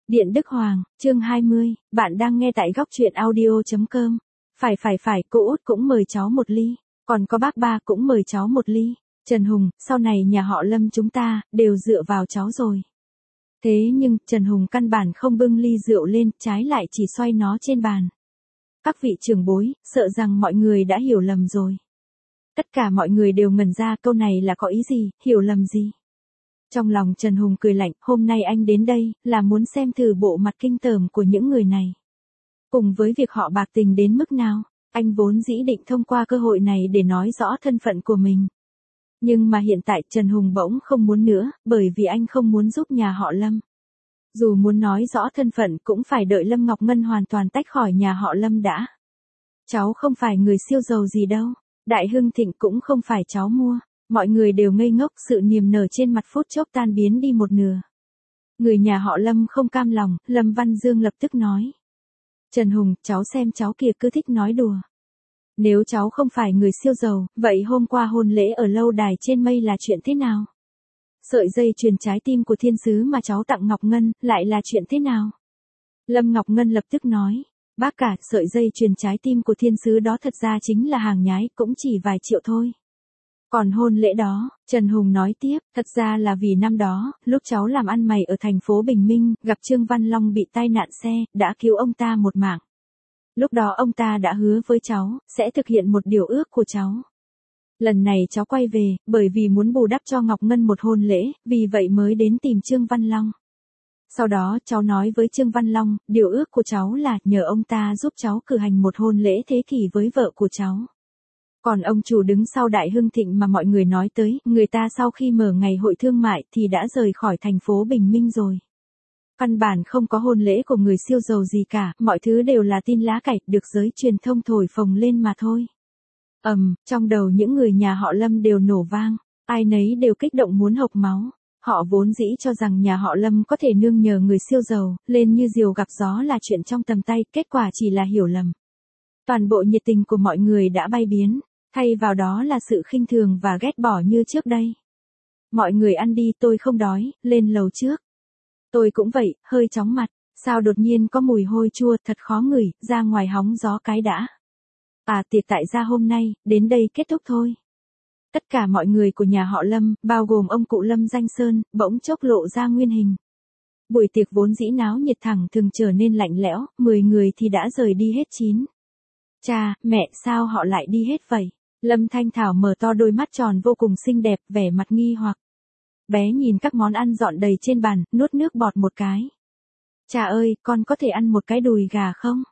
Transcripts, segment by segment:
Điện Đức Hoàng, chương 20, bạn đang nghe tại góc truyện audio.com. Phải, cô út cũng mời cháu một ly, còn có bác ba cũng mời cháu một ly. Trần Hùng, sau này nhà họ Lâm chúng ta, đều dựa vào cháu rồi. Thế nhưng, Trần Hùng căn bản không bưng ly rượu lên, trái lại chỉ xoay nó trên bàn. Các vị trưởng bối, sợ rằng mọi người đã hiểu lầm rồi. Tất cả mọi người đều ngẩn ra câu này là có ý gì, hiểu lầm gì. Trong lòng Trần Hùng cười lạnh, hôm nay anh đến đây, là muốn xem thử bộ mặt kinh tởm của những người này. Cùng với việc họ bạc tình đến mức nào, anh vốn dĩ định thông qua cơ hội này để nói rõ thân phận của mình. Nhưng mà hiện tại Trần Hùng bỗng không muốn nữa, bởi vì anh không muốn giúp nhà họ Lâm. Dù muốn nói rõ thân phận cũng phải đợi Lâm Ngọc Ngân hoàn toàn tách khỏi nhà họ Lâm đã. Cháu không phải người siêu giàu gì đâu, Đại Hưng Thịnh cũng không phải cháu mua. Mọi người đều ngây ngốc, sự niềm nở trên mặt phút chốc tan biến đi một nửa. Người nhà họ Lâm không cam lòng, Lâm Văn Dương lập tức nói. Trần Hùng, cháu xem cháu kia cứ thích nói đùa. Nếu cháu không phải người siêu giàu, vậy hôm qua hôn lễ ở lâu đài trên mây là chuyện thế nào? Sợi dây chuyền trái tim của thiên sứ mà cháu tặng Ngọc Ngân, lại là chuyện thế nào? Lâm Ngọc Ngân lập tức nói. Bác cả, sợi dây chuyền trái tim của thiên sứ đó thật ra chính là hàng nhái, cũng chỉ vài triệu thôi. Còn hôn lễ đó, Trần Hùng nói tiếp, thật ra là vì năm đó, lúc cháu làm ăn mày ở thành phố Bình Minh, gặp Trương Văn Long bị tai nạn xe, đã cứu ông ta một mạng. Lúc đó ông ta đã hứa với cháu, sẽ thực hiện một điều ước của cháu. Lần này cháu quay về, bởi vì muốn bù đắp cho Ngọc Ngân một hôn lễ, vì vậy mới đến tìm Trương Văn Long. Sau đó cháu nói với Trương Văn Long, điều ước của cháu là nhờ ông ta giúp cháu cử hành một hôn lễ thế kỷ với vợ của cháu. Còn ông chủ đứng sau Đại Hưng Thịnh mà mọi người nói tới, người ta sau khi mở ngày hội thương mại thì đã rời khỏi thành phố Bình Minh rồi. Căn bản không có hôn lễ của người siêu giàu gì cả, mọi thứ đều là tin lá cải, được giới truyền thông thổi phồng lên mà thôi. Trong đầu những người nhà họ Lâm đều nổ vang, ai nấy đều kích động muốn hộc máu. Họ vốn dĩ cho rằng nhà họ Lâm có thể nương nhờ người siêu giàu, lên như diều gặp gió là chuyện trong tầm tay, kết quả chỉ là hiểu lầm. Toàn bộ nhiệt tình của mọi người đã bay biến. Thay vào đó là sự khinh thường và ghét bỏ như trước đây. Mọi người ăn đi, tôi không đói, lên lầu trước. Tôi cũng vậy, hơi chóng mặt, sao đột nhiên có mùi hôi chua thật khó ngửi, ra ngoài hóng gió cái đã. Tiệc tại gia hôm nay, đến đây kết thúc thôi. Tất cả mọi người của nhà họ Lâm, bao gồm ông cụ Lâm Danh Sơn, bỗng chốc lộ ra nguyên hình. Buổi tiệc vốn dĩ náo nhiệt thẳng thường trở nên lạnh lẽo, 10 người thì đã rời đi hết 9. Cha, mẹ, sao họ lại đi hết vậy? Lâm Thanh Thảo mở to đôi mắt tròn vô cùng xinh đẹp, vẻ mặt nghi hoặc. Bé nhìn các món ăn dọn đầy trên bàn, nuốt nước bọt một cái. Cha ơi, con có thể ăn một cái đùi gà không?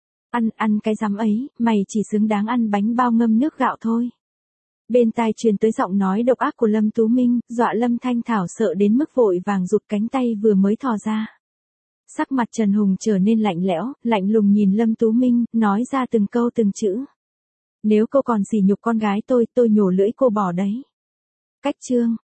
Ăn cái rắm ấy, mày chỉ xứng đáng ăn bánh bao ngâm nước gạo thôi. Bên tai truyền tới giọng nói độc ác của Lâm Tú Minh, dọa Lâm Thanh Thảo sợ đến mức vội vàng rụt cánh tay vừa mới thò ra. Sắc mặt Trần Hùng trở nên lạnh lẽo, lạnh lùng nhìn Lâm Tú Minh, nói ra từng câu từng chữ. Nếu cô còn sỉ nhục con gái tôi nhổ lưỡi cô bỏ đấy. Cách chương,